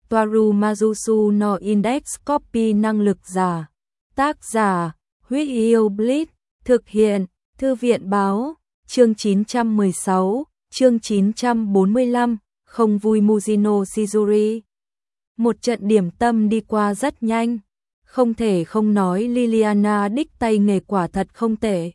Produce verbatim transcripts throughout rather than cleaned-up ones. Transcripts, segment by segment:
Toaru Majusu no Index Copy năng lực giả. Tác giả, Huyết Yêu Blitz, thực hiện, Thư viện báo, chương chín trăm mười sáu, chương chín trăm bốn mươi lăm, không vui Mujino Shizuri. Một trận điểm tâm đi qua rất nhanh, không thể không nói Liliana đích tay nghề quả thật không tệ.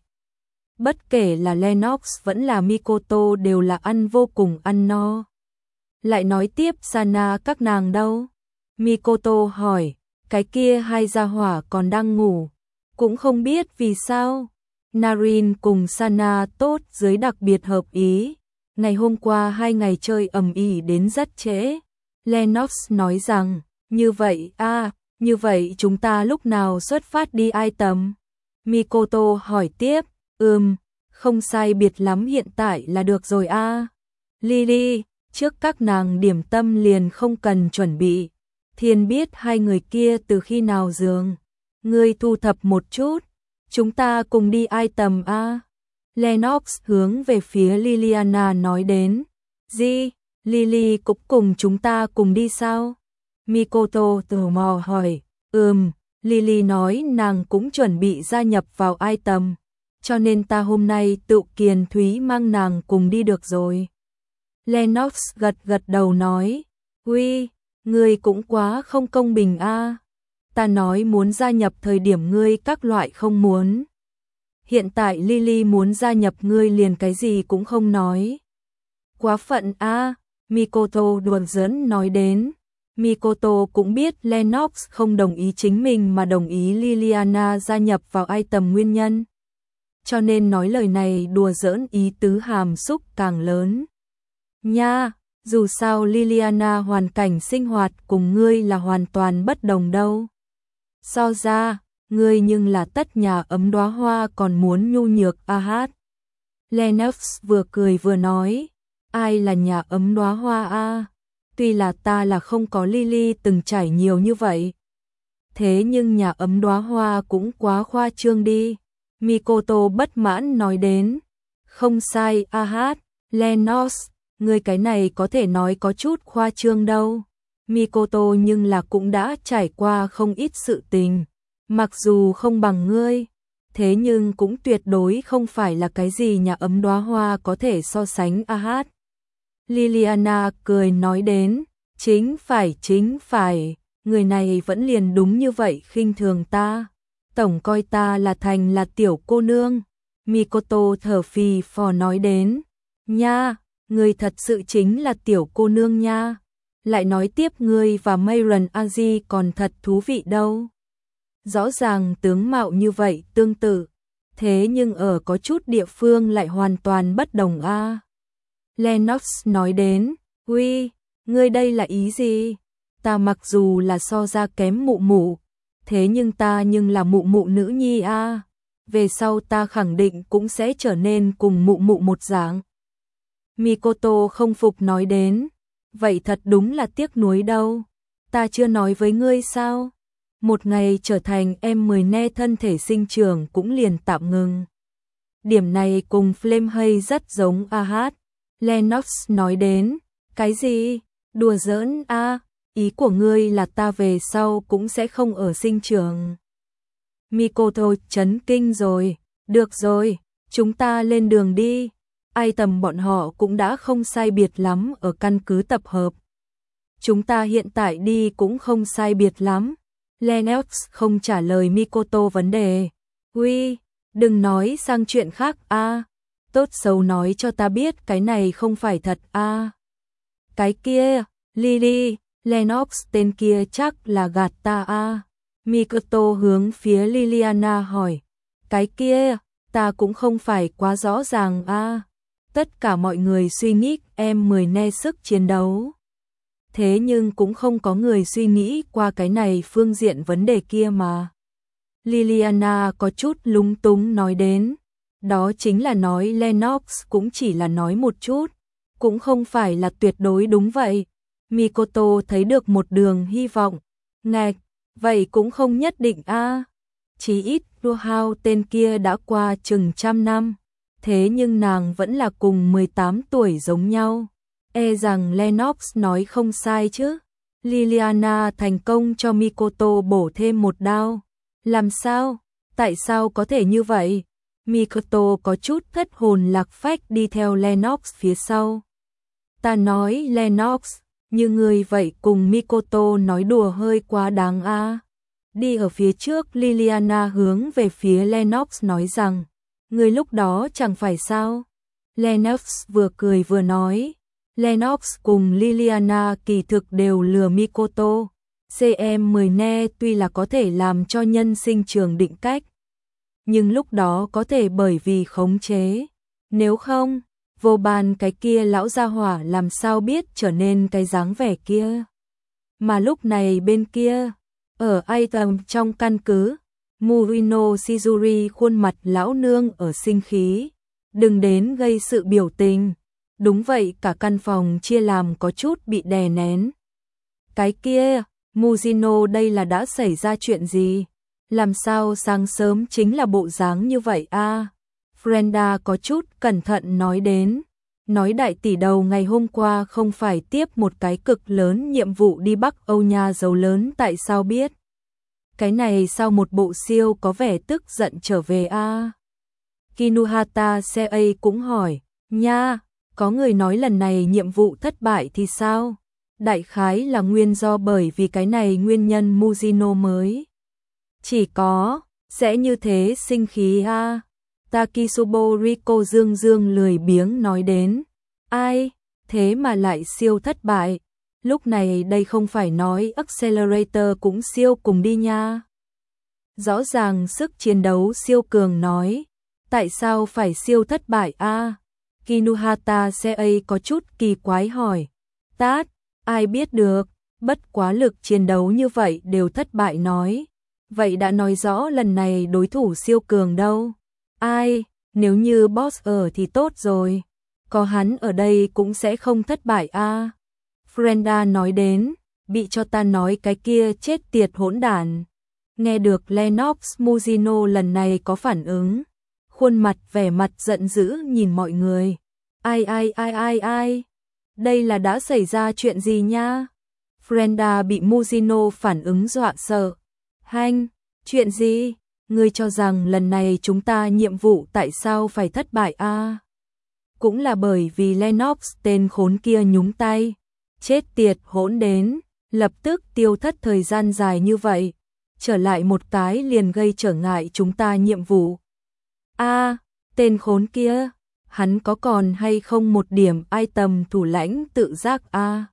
Bất kể là Lennox vẫn là Mikoto đều là ăn vô cùng ăn no. Lại nói tiếp Sana các nàng đâu? Mikoto hỏi, cái kia hai gia hỏa còn đang ngủ, cũng không biết vì sao. Narin cùng Sana tốt dưới đặc biệt hợp ý, ngày hôm qua hai ngày chơi ầm ĩ đến rất trễ. Lennox nói rằng, như vậy a, như vậy chúng ta lúc nào xuất phát đi ai tầm? Mikoto hỏi tiếp, ừm, không sai biệt lắm hiện tại là được rồi a. Lily, trước các nàng điểm tâm liền không cần chuẩn bị. Thiên biết hai người kia từ khi nào giường. Ngươi thu thập một chút, chúng ta cùng đi ai tầm a. Lennox hướng về phía Liliana nói đến. Gì, Lily cũng cùng chúng ta cùng đi sao? Mikoto tò mò hỏi. Ừm, Lily nói nàng cũng chuẩn bị gia nhập vào ai tầm, cho nên ta hôm nay tự kiền thúy mang nàng cùng đi được rồi. Lennox gật gật đầu nói, uy, ngươi cũng quá không công bình a. Ta nói muốn gia nhập thời điểm ngươi các loại không muốn. Hiện tại Lily muốn gia nhập ngươi liền cái gì cũng không nói. Quá phận a, Mikoto đùa giỡn nói đến. Mikoto cũng biết Lennox không đồng ý chính mình mà đồng ý Liliana gia nhập vào ai tầm nguyên nhân. Cho nên nói lời này đùa giỡn ý tứ hàm xúc càng lớn. Nha, dù sao Liliana hoàn cảnh sinh hoạt cùng ngươi là hoàn toàn bất đồng đâu. So ra, ngươi nhưng là tất nhà ấm đóa hoa còn muốn nhu nhược a hát. Lennox vừa cười vừa nói, ai là nhà ấm đóa hoa a? Tuy là ta là không có Lily từng trải nhiều như vậy. Thế nhưng nhà ấm đóa hoa cũng quá khoa trương đi. Mikoto bất mãn nói đến. Không sai a hát, Lennox, người cái này có thể nói có chút khoa trương đâu. Mikoto nhưng là cũng đã trải qua không ít sự tình. Mặc dù không bằng ngươi, thế nhưng cũng tuyệt đối không phải là cái gì nhà ấm đóa hoa có thể so sánh a hát. Liliana cười nói đến, chính phải chính phải, người này vẫn liền đúng như vậy khinh thường ta. Tổng coi ta là thành là tiểu cô nương. Mikoto thở phì phò nói đến, nha, người thật sự chính là tiểu cô nương nha. Lại nói tiếp ngươi và Mayron Aji còn thật thú vị đâu. Rõ ràng tướng mạo như vậy tương tự, thế nhưng ở có chút địa phương lại hoàn toàn bất đồng a. Lennox nói đến, uy, ngươi đây là ý gì? Ta mặc dù là so ra kém mụ mụ, thế nhưng ta nhưng là mụ mụ nữ nhi a. Về sau ta khẳng định cũng sẽ trở nên cùng mụ mụ một dạng. Mikoto không phục nói đến, vậy thật đúng là tiếc nuối đâu. Ta chưa nói với ngươi sao? Một ngày trở thành em mười ne thân thể sinh trưởng cũng liền tạm ngừng. Điểm này cùng Flame Hay rất giống a hát. Lennox nói đến, cái gì? Đùa giỡn a, ý của ngươi là ta về sau cũng sẽ không ở sinh trường. Mikoto chấn kinh rồi, được rồi, chúng ta lên đường đi. Ai tầm bọn họ cũng đã không sai biệt lắm ở căn cứ tập hợp. Chúng ta hiện tại đi cũng không sai biệt lắm. Lennox không trả lời Mikoto vấn đề. Uy, đừng nói sang chuyện khác a. Tốt xấu nói cho ta biết cái này không phải thật a. Cái kia, Lily, Lennox tên kia chắc là gạt ta a. Mikoto hướng phía Liliana hỏi. Cái kia, ta cũng không phải quá rõ ràng a. Tất cả mọi người suy nghĩ em mười ne sức chiến đấu. Thế nhưng cũng không có người suy nghĩ qua cái này phương diện vấn đề kia mà. Liliana có chút lúng túng nói đến. Đó chính là nói Lennox cũng chỉ là nói một chút, cũng không phải là tuyệt đối đúng vậy. Mikoto thấy được một đường hy vọng. Ngạch, vậy cũng không nhất định a. Chí ít Ruhao tên kia đã qua chừng trăm năm, thế nhưng nàng vẫn là cùng mười tám tuổi giống nhau. E rằng Lennox nói không sai chứ. Liliana thành công cho Mikoto bổ thêm một đao. Làm sao? Tại sao có thể như vậy? Mikoto có chút thất hồn lạc phách đi theo Lennox phía sau. Ta nói Lennox, như người vậy cùng Mikoto nói đùa hơi quá đáng a. À. Đi ở phía trước Liliana hướng về phía Lennox nói rằng, người lúc đó chẳng phải sao? Lennox vừa cười vừa nói. Lennox cùng Liliana kỳ thực đều lừa Mikoto. xê em mười ne tuy là có thể làm cho nhân sinh trường định cách, nhưng lúc đó có thể bởi vì khống chế. Nếu không, vô ban cái kia lão gia hỏa làm sao biết trở nên cái dáng vẻ kia. Mà lúc này bên kia, ở Aitam trong căn cứ, Murino Shizuri khuôn mặt lão nương ở sinh khí. Đừng đến gây sự biểu tình. Đúng vậy, cả căn phòng chia làm có chút bị đè nén. Cái kia, Mujino, đây là đã xảy ra chuyện gì? Làm sao sáng sớm chính là bộ dáng như vậy a? À? Frenda có chút cẩn thận nói đến. Nói đại tỷ đầu ngày hôm qua không phải tiếp một cái cực lớn nhiệm vụ đi Bắc Âu nha giàu lớn, tại sao biết? Cái này sao một bộ siêu có vẻ tức giận trở về a? À? Kinuhata Sei cũng hỏi, nha, có người nói lần này nhiệm vụ thất bại thì sao? Đại khái là nguyên do bởi vì cái này nguyên nhân Mujino mới. Chỉ có, sẽ như thế sinh khí a. À? Takisubo Riko dương dương lười biếng nói đến. Ai, thế mà lại siêu thất bại. Lúc này đây không phải nói Accelerator cũng siêu cùng đi nha. Rõ ràng sức chiến đấu siêu cường nói. Tại sao phải siêu thất bại a? À? Kinuhata Sei có chút kỳ quái hỏi. Tát, ai biết được, bất quá lực chiến đấu như vậy đều thất bại nói. Vậy đã nói rõ lần này đối thủ siêu cường đâu. Ai, nếu như boss ở thì tốt rồi. Có hắn ở đây cũng sẽ không thất bại a. À? Frenda nói đến, bị cho ta nói cái kia chết tiệt hỗn đản. Nghe được Lennox Mujino lần này có phản ứng. Khuôn mặt vẻ mặt giận dữ nhìn mọi người. Ai ai ai ai ai. Đây là đã xảy ra chuyện gì nha? Frenda bị Mujino phản ứng dọa sợ. Hanh, chuyện gì? Ngươi cho rằng lần này chúng ta nhiệm vụ tại sao phải thất bại a? À? Cũng là bởi vì Lennox tên khốn kia nhúng tay. Chết tiệt hỗn đến, lập tức tiêu thất thời gian dài như vậy. Trở lại một cái liền gây trở ngại chúng ta nhiệm vụ. A, à, tên khốn kia, hắn có còn hay không một điểm ai tầm thủ lãnh tự giác a? À?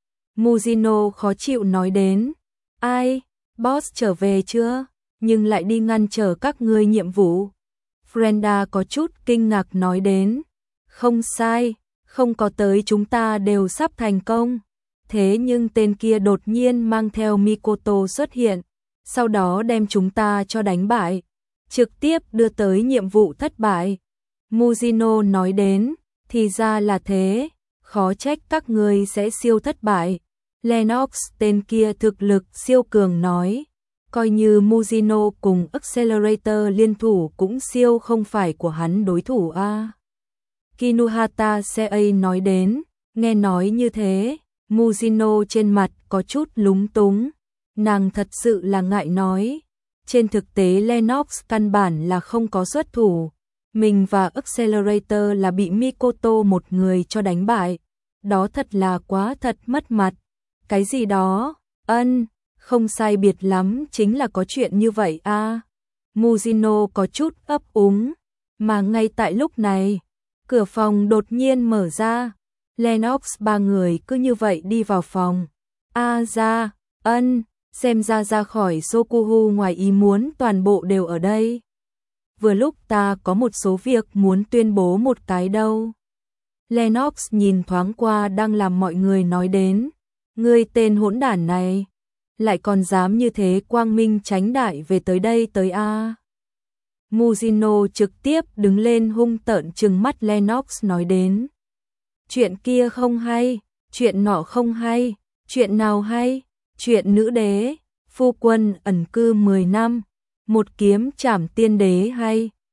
Mujino khó chịu nói đến. Ai, boss trở về chưa? Nhưng lại đi ngăn trở các ngươi nhiệm vụ. Frenda có chút kinh ngạc nói đến. Không sai, không có tới chúng ta đều sắp thành công. Thế nhưng tên kia đột nhiên mang theo Mikoto xuất hiện, sau đó đem chúng ta cho đánh bại, trực tiếp đưa tới nhiệm vụ thất bại. Mujino nói đến, thì ra là thế, khó trách các ngươi sẽ siêu thất bại. Lennox tên kia thực lực siêu cường nói, coi như Mujino cùng Accelerator liên thủ cũng siêu không phải của hắn đối thủ a. À. Kinuhata Sei nói đến, nghe nói như thế, Mujino trên mặt có chút lúng túng, nàng thật sự là ngại nói. Trên thực tế Lennox căn bản là không có xuất thủ, mình và Accelerator là bị Mikoto một người cho đánh bại, đó thật là quá thật mất mặt. Cái gì đó, ân, không sai biệt lắm chính là có chuyện như vậy a. À. Mujino có chút ấp úng, mà ngay tại lúc này, cửa phòng đột nhiên mở ra, Lennox ba người cứ như vậy đi vào phòng. A à, ra, ân, xem ra ra khỏi Sokuhu ngoài ý muốn toàn bộ đều ở đây. Vừa lúc ta có một số việc muốn tuyên bố một cái đâu. Lennox nhìn thoáng qua đang làm mọi người nói đến, ngươi tên hỗn đản này, lại còn dám như thế quang minh chánh đại về tới đây tới a. À. Mujino trực tiếp đứng lên hung tợn trừng mắt Lennox nói đến. Chuyện kia không hay, chuyện nọ không hay, chuyện nào hay, chuyện nữ đế, phu quân ẩn cư mười năm, một kiếm trảm tiên đế hay,